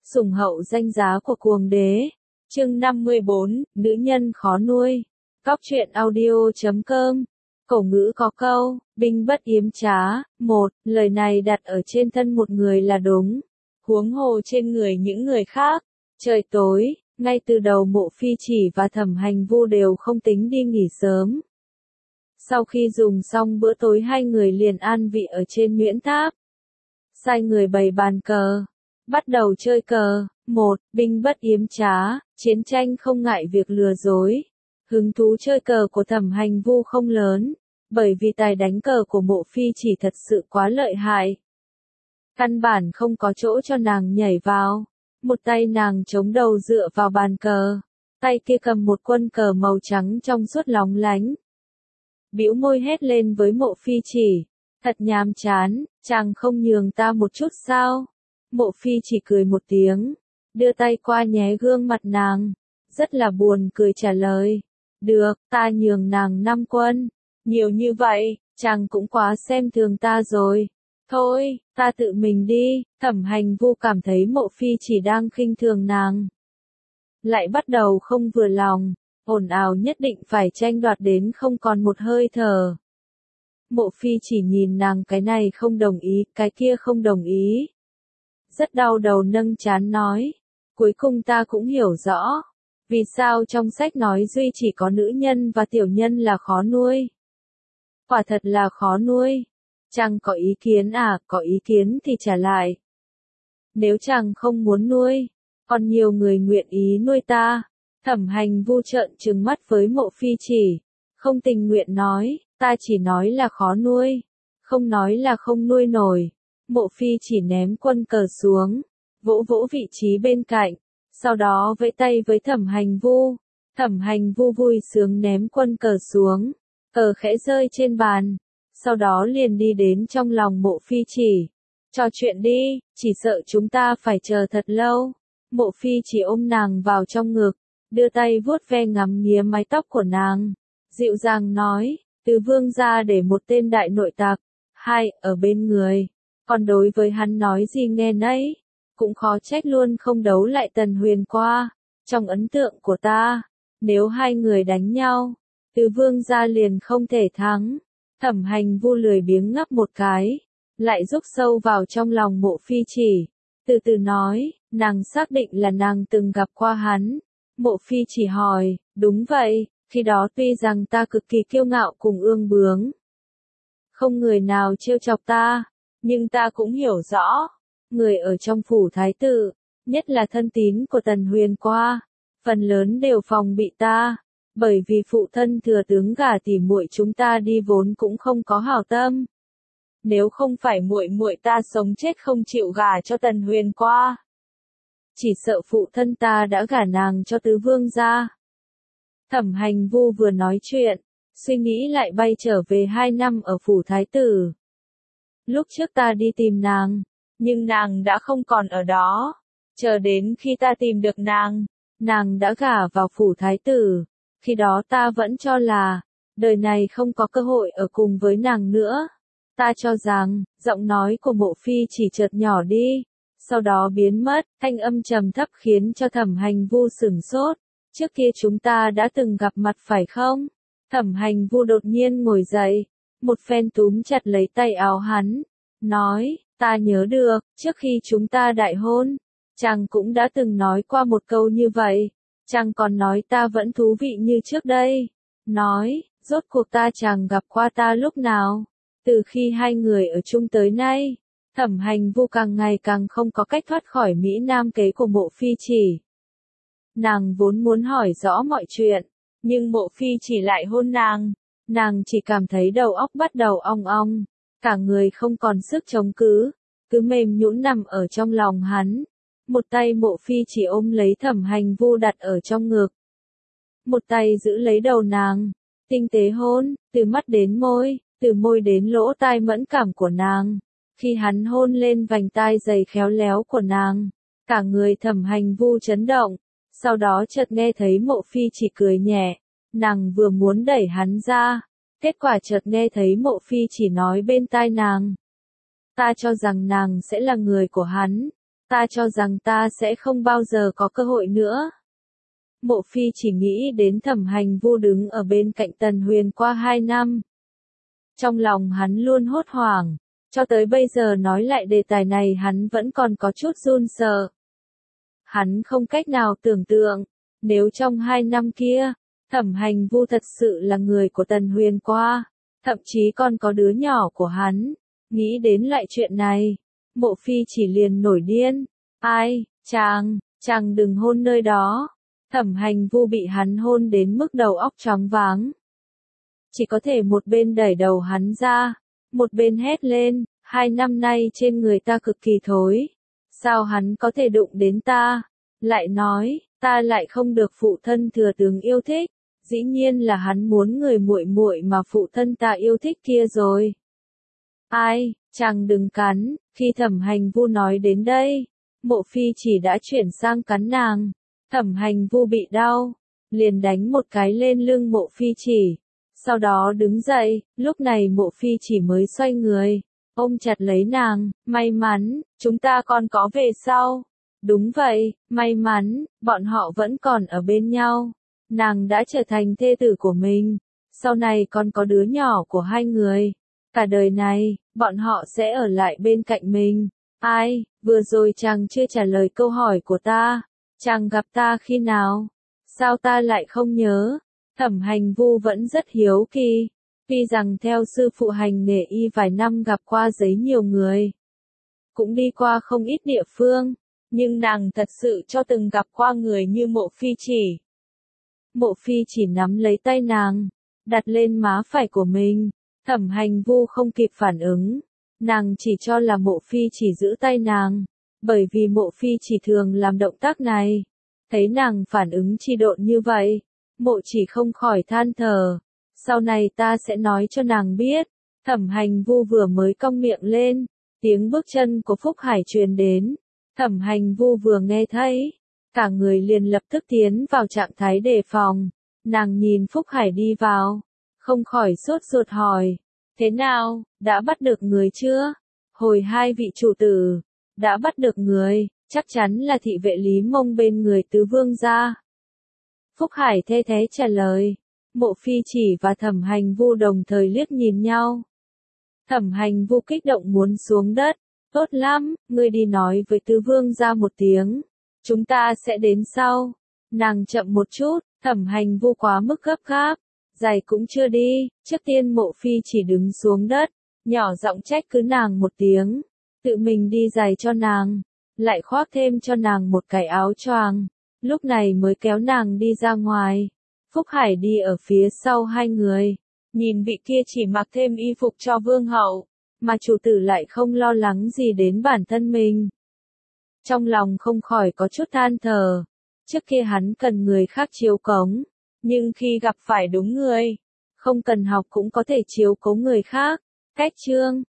Sủng hậu danh giá của cuồng đế. Chương 54, nữ nhân khó nuôi. Góc truyện audio.com. Cổ ngữ có câu, binh bất yếm trá. Một, lời này đặt ở trên thân một người là đúng, huống hồ trên người những người khác. Trời tối, ngay từ đầu Mộ Phi Chỉ và Thẩm Hành Vu đều không tính đi nghỉ sớm. Sau khi dùng xong bữa tối hai người liền an vị ở trên Nguyễn Tháp. Sai người bày bàn cờ. Bắt đầu chơi cờ. Một, binh bất yếm trá, chiến tranh không ngại việc lừa dối. Hứng thú chơi cờ của Thẩm Hành Vu không lớn, bởi vì tài đánh cờ của Mộ Phi Chỉ thật sự quá lợi hại. Căn bản không có chỗ cho nàng nhảy vào. Một tay nàng chống đầu dựa vào bàn cờ, tay kia cầm một quân cờ màu trắng trong suốt lóng lánh. Bĩu môi hét lên với Mộ Phi Chỉ, thật nhàm chán, chàng không nhường ta một chút sao? Mộ Phi Chỉ cười một tiếng, đưa tay qua nhé gương mặt nàng, rất là buồn cười trả lời, được, ta nhường nàng 5 quân, nhiều như vậy, chàng cũng quá xem thường ta rồi. Thôi, ta tự mình đi. Thẩm Hành Vu cảm thấy Mộ Phi Chỉ đang khinh thường nàng, lại bắt đầu không vừa lòng, ồn ào nhất định phải tranh đoạt đến không còn một hơi thở. Mộ Phi Chỉ nhìn nàng cái này không đồng ý, cái kia không đồng ý. Rất đau đầu nâng trán nói, cuối cùng ta cũng hiểu rõ, vì sao trong sách nói duy chỉ có nữ nhân và tiểu nhân là khó nuôi. Quả thật là khó nuôi. Chàng có ý kiến à, có ý kiến thì trả lại. Nếu chàng không muốn nuôi, còn nhiều người nguyện ý nuôi ta. Thẩm Hành Vu trợn trừng mắt với Mộ Phi Chỉ, không tình nguyện nói, ta chỉ nói là khó nuôi, không nói là không nuôi nổi. Mộ Phi Chỉ ném quân cờ xuống, vỗ vỗ vị trí bên cạnh, sau đó vẫy tay với Thẩm Hành Vu. Thẩm Hành Vu vui sướng ném quân cờ xuống, cờ khẽ rơi trên bàn, sau đó liền đi đến trong lòng Mộ Phi Chỉ. Trò chuyện đi, chỉ sợ chúng ta phải chờ thật lâu. Mộ Phi Chỉ ôm nàng vào trong ngực, đưa tay vuốt ve ngắm nghía mái tóc của nàng, dịu dàng nói, từ vương gia để một tên đại nội tặc, hai, ở bên người, còn đối với hắn nói gì nghe nấy, cũng khó trách luôn không đấu lại Tần Huyền qua. Trong ấn tượng của ta, nếu hai người đánh nhau, từ vương gia liền không thể thắng. Thẩm Hành Vu lười biếng ngắp một cái, lại rúc sâu vào trong lòng Mộ Phi Chỉ, từ từ nói, nàng xác định là nàng từng gặp qua hắn. Mộ Phi Chỉ hỏi, đúng vậy, khi đó tuy rằng ta cực kỳ kiêu ngạo cùng ương bướng, không người nào trêu chọc ta, nhưng ta cũng hiểu rõ, người ở trong phủ thái tử, nhất là thân tín của Tần Huyền qua, phần lớn đều phòng bị ta. Bởi vì phụ thân thừa tướng gả tỉ muội chúng ta đi vốn cũng không có hảo tâm. Nếu không phải muội muội ta sống chết không chịu gả cho Tần Huyền qua, chỉ sợ phụ thân ta đã gả nàng cho tứ vương gia. Thẩm Hành Vu vừa nói chuyện, suy nghĩ lại bay trở về 2 năm ở phủ thái tử. Lúc trước ta đi tìm nàng, nhưng nàng đã không còn ở đó. Chờ đến khi ta tìm được nàng đã gả vào phủ thái tử. Khi đó ta vẫn cho là, đời này không có cơ hội ở cùng với nàng nữa. Ta cho rằng, giọng nói của Mộ Phi Chỉ chợt nhỏ đi, sau đó biến mất, thanh âm trầm thấp khiến cho Thẩm Hành Vu sửng sốt. Trước kia chúng ta đã từng gặp mặt phải không? Thẩm Hành Vu đột nhiên ngồi dậy, một phen túm chặt lấy tay áo hắn, nói, ta nhớ được, trước khi chúng ta đại hôn, chàng cũng đã từng nói qua một câu như vậy. Chàng còn nói ta vẫn thú vị như trước đây. Nói, rốt cuộc ta chàng gặp qua ta lúc nào? Từ khi hai người ở chung tới nay, Thẩm Hành Vu càng ngày càng không có cách thoát khỏi Mỹ Nam kế của Mộ Phi Chỉ. Nàng vốn muốn hỏi rõ mọi chuyện, nhưng Mộ Phi Chỉ lại hôn nàng chỉ cảm thấy đầu óc bắt đầu ong ong, cả người không còn sức chống cứ mềm nhũn nằm ở trong lòng hắn. Một tay Mộ Phi Chỉ ôm lấy Thẩm Hành Vu đặt ở trong ngực, một tay giữ lấy đầu nàng, tinh tế hôn, từ mắt đến môi, từ môi đến lỗ tai mẫn cảm của nàng. Khi hắn hôn lên vành tai dày khéo léo của nàng, cả người Thẩm Hành Vu chấn động, sau đó chợt nghe thấy Mộ Phi Chỉ cười nhẹ, nàng vừa muốn đẩy hắn ra, kết quả chợt nghe thấy Mộ Phi Chỉ nói bên tai nàng, ta cho rằng nàng sẽ là người của hắn. ta cho rằng ta sẽ không bao giờ có cơ hội nữa. Mộ Phi chỉ nghĩ đến Thẩm Hành Vu đứng ở bên cạnh Tần Huyền qua 2 năm. Trong lòng hắn luôn hốt hoảng, cho tới bây giờ nói lại đề tài này hắn vẫn còn có chút run sợ. Hắn không cách nào tưởng tượng, nếu trong 2 năm kia, Thẩm Hành Vu thật sự là người của Tần Huyền qua, thậm chí còn có đứa nhỏ của hắn, nghĩ đến loại chuyện này, Mộ Phi chỉ liền nổi điên. Ai, chàng đừng hôn nơi đó. Thẩm Hành Vu bị hắn hôn đến mức đầu óc choáng váng. Chỉ có thể một bên đẩy đầu hắn ra, một bên hét lên, 2 năm nay trên người ta cực kỳ thối. Sao hắn có thể đụng đến ta? Lại nói, ta lại không được phụ thân thừa tướng yêu thích. Dĩ nhiên là hắn muốn người muội muội mà phụ thân ta yêu thích kia rồi. Ai, chàng đừng cắn. Khi Thẩm Hành Vu nói đến đây, Mộ Phi chỉ đã chuyển sang cắn nàng. Thẩm Hành Vu bị đau, liền đánh một cái lên lưng Mộ Phi chỉ. Sau đó đứng dậy, lúc này Mộ Phi chỉ mới xoay người, ôm chặt lấy nàng, may mắn, chúng ta còn có về sau. Đúng vậy, may mắn, bọn họ vẫn còn ở bên nhau. Nàng đã trở thành thê tử của mình, sau này còn có đứa nhỏ của hai người. Cả đời này, bọn họ sẽ ở lại bên cạnh mình. Ai, vừa rồi chàng chưa trả lời câu hỏi của ta. Chàng gặp ta khi nào? Sao ta lại không nhớ? Thẩm Hành Vu vẫn rất hiếu kỳ. Tuy rằng theo sư phụ hành nghề y vài năm gặp qua giấy nhiều người, cũng đi qua không ít địa phương, nhưng nàng thật sự cho từng gặp qua người như Mộ Phi chỉ. Mộ Phi chỉ nắm lấy tay nàng, đặt lên má phải của mình. Thẩm Hành Vu không kịp phản ứng, nàng chỉ cho là Mộ Phi chỉ giữ tay nàng, bởi vì Mộ Phi chỉ thường làm động tác này. Thấy nàng phản ứng chi độn như vậy, Mộ chỉ không khỏi than thở. Sau này ta sẽ nói cho nàng biết. Thẩm Hành Vu vừa mới cong miệng lên, tiếng bước chân của Phúc Hải truyền đến. Thẩm Hành Vu vừa nghe thấy, cả người liền lập tức tiến vào trạng thái đề phòng. Nàng nhìn Phúc Hải đi vào, không khỏi sốt ruột hỏi, thế nào, đã bắt được người chưa? Hồi hai vị chủ tử, đã bắt được người, chắc chắn là thị vệ Lý Mông bên người tứ vương gia. Phúc Hải thê thế trả lời. Mộ Phi chỉ và Thẩm Hành Vu đồng thời liếc nhìn nhau. Thẩm Hành Vu kích động muốn xuống đất. Tốt lắm, ngươi đi nói với tứ vương gia một tiếng. Chúng ta sẽ đến sau. Nàng chậm một chút, Thẩm Hành Vu quá mức gấp gáp. Giày cũng chưa đi, trước tiên Mộ Phi chỉ đứng xuống đất, nhỏ giọng trách cứ nàng một tiếng. Tự mình đi giày cho nàng, lại khoác thêm cho nàng một cái áo choàng. Lúc này mới kéo nàng đi ra ngoài. Phúc Hải đi ở phía sau hai người, nhìn vị kia chỉ mặc thêm y phục cho vương hậu, mà chủ tử lại không lo lắng gì đến bản thân mình. Trong lòng không khỏi có chút than thở, trước kia hắn cần người khác chiếu cống, nhưng khi gặp phải đúng người, không cần học cũng có thể chiếu cố người khác. Cách chương